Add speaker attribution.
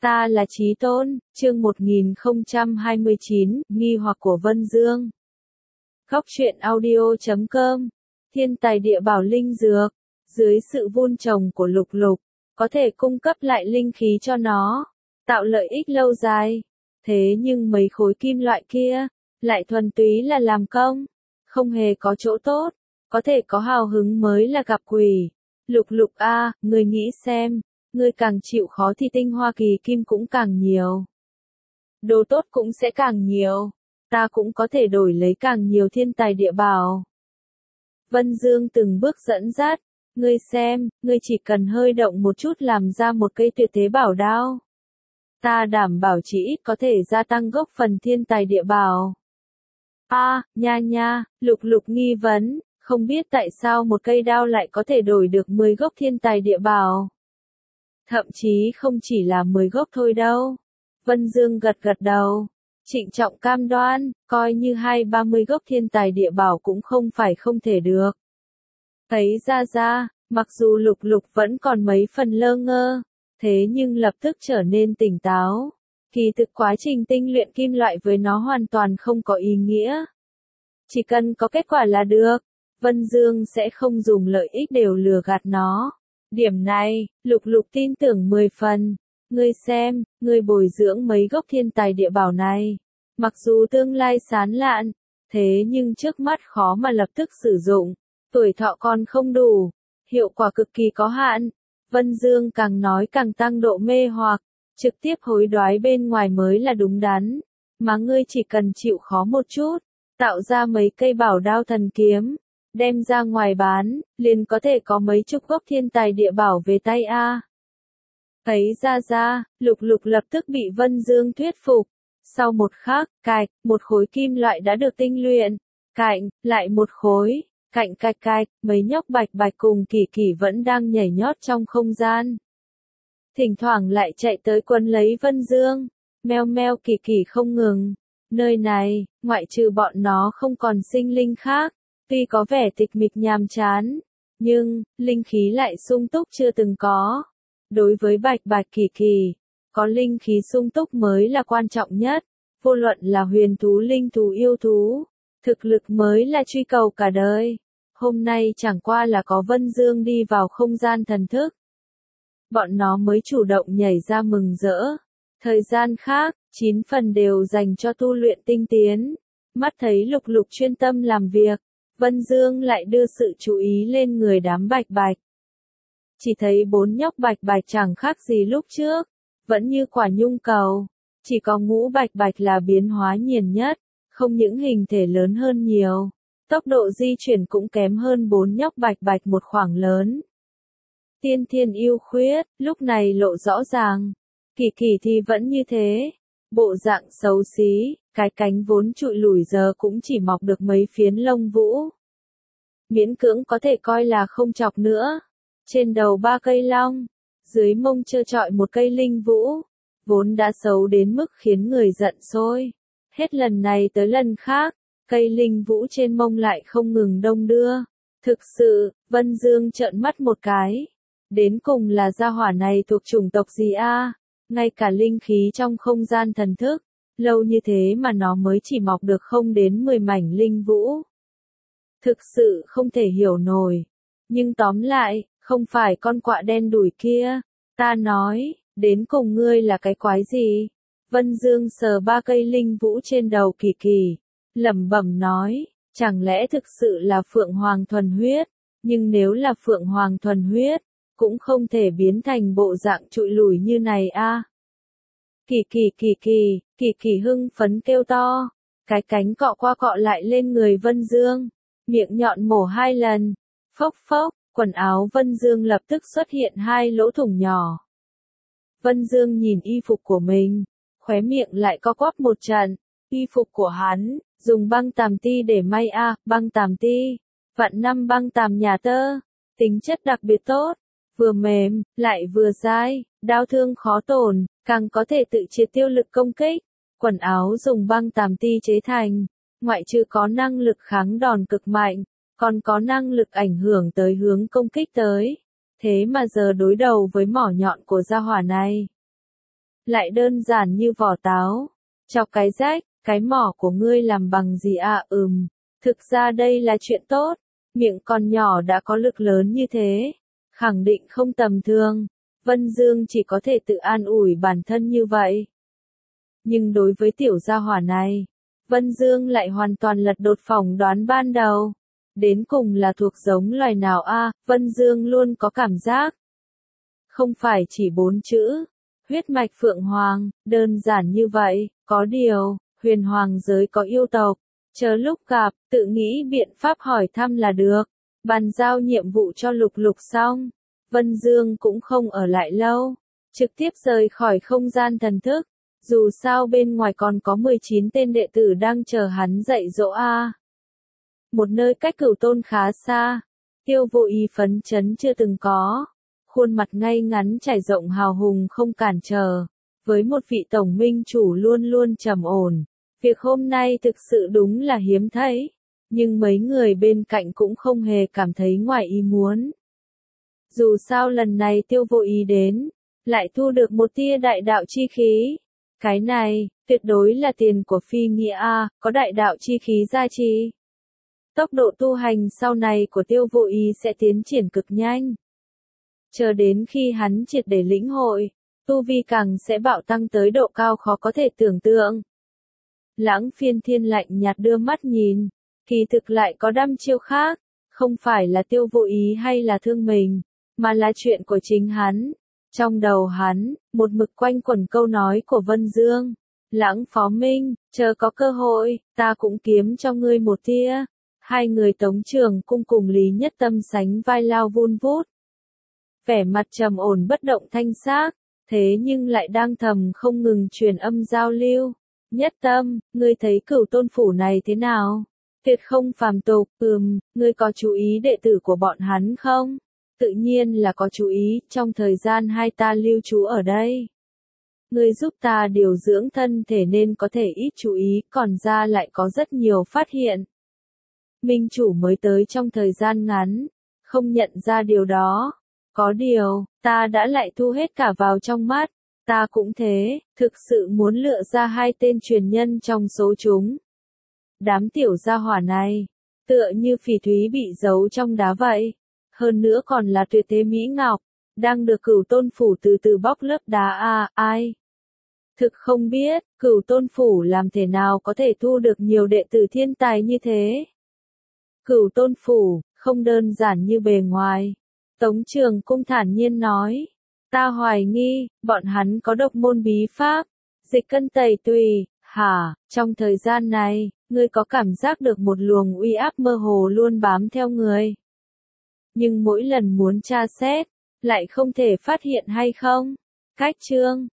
Speaker 1: Ta là Chí Tôn, chương 1029, nghi hoặc của Vân Dương. Góc truyện audio.com, thiên tài địa bảo linh dược, dưới sự vun trồng của Lục Lục, có thể cung cấp lại linh khí cho nó, tạo lợi ích lâu dài. Thế nhưng mấy khối kim loại kia, lại thuần túy là làm công, không hề có chỗ tốt, có thể có hào hứng mới là gặp quỷ. Lục Lục a, ngươi nghĩ xem. Ngươi càng chịu khó thì tinh hoa kỳ kim cũng càng nhiều. Đồ tốt cũng sẽ càng nhiều. Ta cũng có thể đổi lấy càng nhiều thiên tài địa bảo. Vân Dương từng bước dẫn dắt. Ngươi xem, ngươi chỉ cần hơi động một chút làm ra một cây tuyệt thế bảo đao. Ta đảm bảo chỉ ít có thể gia tăng gốc phần thiên tài địa bảo. Nha, Lục Lục nghi vấn, không biết tại sao một cây đao lại có thể đổi được 10 gốc thiên tài địa bảo. Thậm chí không chỉ là 10 gốc thôi đâu. Vân Dương gật đầu. Trịnh trọng cam đoan, coi như 20-30 gốc thiên tài địa bảo cũng không phải không thể được. Thấy ra, mặc dù Lục Lục vẫn còn mấy phần lơ ngơ, thế nhưng lập tức trở nên tỉnh táo. Kỳ thực quá trình tinh luyện kim loại với nó hoàn toàn không có ý nghĩa. Chỉ cần có kết quả là được, Vân Dương sẽ không dùng lợi ích đều lừa gạt nó. Điểm này, Lục Lục tin tưởng 10 phần. Ngươi xem, ngươi bồi dưỡng mấy gốc thiên tài địa bảo này. Mặc dù tương lai sán lạn, thế nhưng trước mắt khó mà lập tức sử dụng. Tuổi thọ còn không đủ, hiệu quả cực kỳ có hạn. Vân Dương càng nói càng tăng độ mê hoặc, trực tiếp hối đoái bên ngoài mới là đúng đắn. Mà ngươi chỉ cần chịu khó một chút, tạo ra mấy cây bảo đao thần kiếm. Đem ra ngoài bán, liền có thể có mấy chục gốc thiên tài địa bảo về tay a. Thấy ra, Lục Lục lập tức bị Vân Dương thuyết phục. Sau một khắc, một khối kim loại đã được tinh luyện. Cạnh, lại một khối, cạnh, mấy nhóc Bạch Bạch cùng Kỳ Kỳ vẫn đang nhảy nhót trong không gian. Thỉnh thoảng lại chạy tới quấn lấy Vân Dương, meo Kỳ Kỳ không ngừng. Nơi này, ngoại trừ bọn nó không còn sinh linh khác. Tuy có vẻ tịch mịch nhàm chán, nhưng, linh khí lại sung túc chưa từng có. Đối với Bạch Bạch Kỳ Kỳ, có linh khí sung túc mới là quan trọng nhất. Vô luận là huyền thú linh thú yêu thú, thực lực mới là truy cầu cả đời. Hôm nay chẳng qua là có Vân Dương đi vào không gian thần thức. Bọn nó mới chủ động nhảy ra mừng rỡ. Thời gian khác, 9 phần đều dành cho tu luyện tinh tiến. Mắt thấy Lục Lục chuyên tâm làm việc. Vân Dương lại đưa sự chú ý lên người đám Bạch Bạch. Chỉ thấy 4 nhóc Bạch Bạch chẳng khác gì lúc trước, vẫn như quả nhung cầu. Chỉ có Ngũ Bạch Bạch là biến hóa nhiền nhất, không những hình thể lớn hơn nhiều, tốc độ di chuyển cũng kém hơn 4 nhóc Bạch Bạch một khoảng lớn. Tiên Thiên yêu khuyết, lúc này lộ rõ ràng. Kỳ Kỳ thì vẫn như thế. Bộ dạng xấu xí, cái cánh vốn trụi lủi giờ cũng chỉ mọc được mấy phiến lông vũ. Miễn cưỡng có thể coi là không chọc nữa. Trên đầu 3 cây long, dưới mông trơ trọi một cây linh vũ, vốn đã xấu đến mức khiến người giận sôi. Hết lần này tới lần khác, cây linh vũ trên mông lại không ngừng đong đưa. Thực sự, Vân Dương trợn mắt một cái. Đến cùng là gia hỏa này thuộc chủng tộc gì a? Ngay cả linh khí trong không gian thần thức, lâu như thế mà nó mới chỉ mọc được không đến 10 mảnh linh vũ. Thực sự không thể hiểu nổi. Nhưng tóm lại, không phải con quạ đen đủi kia. Ta nói, đến cùng ngươi là cái quái gì? Vân Dương sờ 3 cây linh vũ trên đầu Kỳ Kỳ, lẩm bẩm nói, chẳng lẽ thực sự là Phượng Hoàng thuần huyết? Nhưng nếu là Phượng Hoàng thuần huyết, cũng không thể biến thành bộ dạng trụi lủi như này a. Kỳ Kỳ hưng phấn kêu to, cái cánh cọ qua cọ lại lên người Vân Dương, miệng nhọn mổ 2 lần, phốc, quần áo Vân Dương lập tức xuất hiện 2 lỗ thủng nhỏ. Vân Dương nhìn y phục của mình, khóe miệng lại co quắp một trận, y phục của hắn, dùng băng tàm ti để may băng tàm ti, vạn năm băng tàm nhà tơ, tính chất đặc biệt tốt, vừa mềm, lại vừa dai, đao thương khó tổn, càng có thể tự triệt tiêu lực công kích. Quần áo dùng băng tàm ti chế thành, ngoại trừ có năng lực kháng đòn cực mạnh, còn có năng lực ảnh hưởng tới hướng công kích tới. Thế mà giờ đối đầu với mỏ nhọn của gia hỏa này. lại đơn giản như vỏ táo. Chọc cái rách, cái mỏ của ngươi làm bằng gì à? Thực ra đây là chuyện tốt, miệng con nhỏ đã có lực lớn như thế, khẳng định không tầm thường. Vân Dương chỉ có thể tự an ủi bản thân như vậy. Nhưng đối với tiểu gia hỏa này, Vân Dương lại hoàn toàn lật đột phỏng đoán ban đầu. Đến cùng là thuộc giống loài nào a? Vân Dương luôn có cảm giác. Không phải chỉ 4 chữ, huyết mạch Phượng Hoàng, đơn giản như vậy, có điều, huyền hoàng giới có yêu tộc, chờ lúc gặp, tự nghĩ biện pháp hỏi thăm là được. Bàn giao nhiệm vụ cho Lục Lục xong, Vân Dương cũng không ở lại lâu, trực tiếp rời khỏi không gian thần thức, dù sao bên ngoài còn có 19 tên đệ tử đang chờ hắn dạy dỗ a. Một nơi cách Cửu Tôn khá xa, Tiêu Vô Ý phấn chấn chưa từng có, khuôn mặt ngay ngắn trải rộng hào hùng không cản trở, với một vị tổng minh chủ luôn luôn trầm ổn. Việc hôm nay thực sự đúng là hiếm thấy, nhưng mấy người bên cạnh cũng không hề cảm thấy ngoài ý muốn. Dù sao lần này Tiêu Vô Ý đến, lại thu được một tia đại đạo chi khí. Cái này, tuyệt đối là tiền của phi nghĩa a, có đại đạo chi khí gia trì. Tốc độ tu hành sau này của Tiêu Vô Ý sẽ tiến triển cực nhanh. Chờ đến khi hắn triệt để lĩnh hội, tu vi càng sẽ bạo tăng tới độ cao khó có thể tưởng tượng. Lãng Phiên Thiên lạnh nhạt đưa mắt nhìn, kỳ thực lại có đăm chiêu khác, không phải là Tiêu Vô Ý hay là thương mình, mà là chuyện của chính hắn. Trong đầu hắn, một mực quanh quẩn câu nói của Vân Dương. Lãng Phó Minh, chờ có cơ hội, ta cũng kiếm cho ngươi một tia. Hai người Tống Trường Cung cùng Lý Nhất Tâm sánh vai lao vun vút. Vẻ mặt trầm ổn bất động thanh xác, thế nhưng lại đang thầm không ngừng truyền âm giao lưu. Nhất Tâm, ngươi thấy Cửu Tôn phủ này thế nào? Tuyệt không phàm tục, ngươi có chú ý đệ tử của bọn hắn không? Tự nhiên là có chú ý, trong thời gian hai ta lưu trú ở đây. Ngươi giúp ta điều dưỡng thân thể nên có thể ít chú ý, còn ra lại có rất nhiều phát hiện. Minh chủ mới tới trong thời gian ngắn, không nhận ra điều đó. Có điều, ta đã lại thu hết cả vào trong mắt. Ta cũng thế, thực sự muốn lựa ra hai tên truyền nhân trong số chúng. Đám tiểu gia hỏa này, tựa như phỉ thúy bị giấu trong đá vậy. Hơn nữa còn là tuyệt thế mỹ ngọc, đang được Cửu Tôn phủ từ từ bóc lớp đá a, ai? Thực không biết, Cửu Tôn phủ làm thế nào có thể thu được nhiều đệ tử thiên tài như thế? Cửu Tôn phủ, không đơn giản như bề ngoài. Tống Trường Cung thản nhiên nói, ta hoài nghi, bọn hắn có độc môn bí pháp, dịch cân tẩy tùy, hả? Trong thời gian này, ngươi có cảm giác được một luồng uy áp mơ hồ luôn bám theo người. Nhưng mỗi lần muốn tra xét, lại không thể phát hiện hay không? Cách chương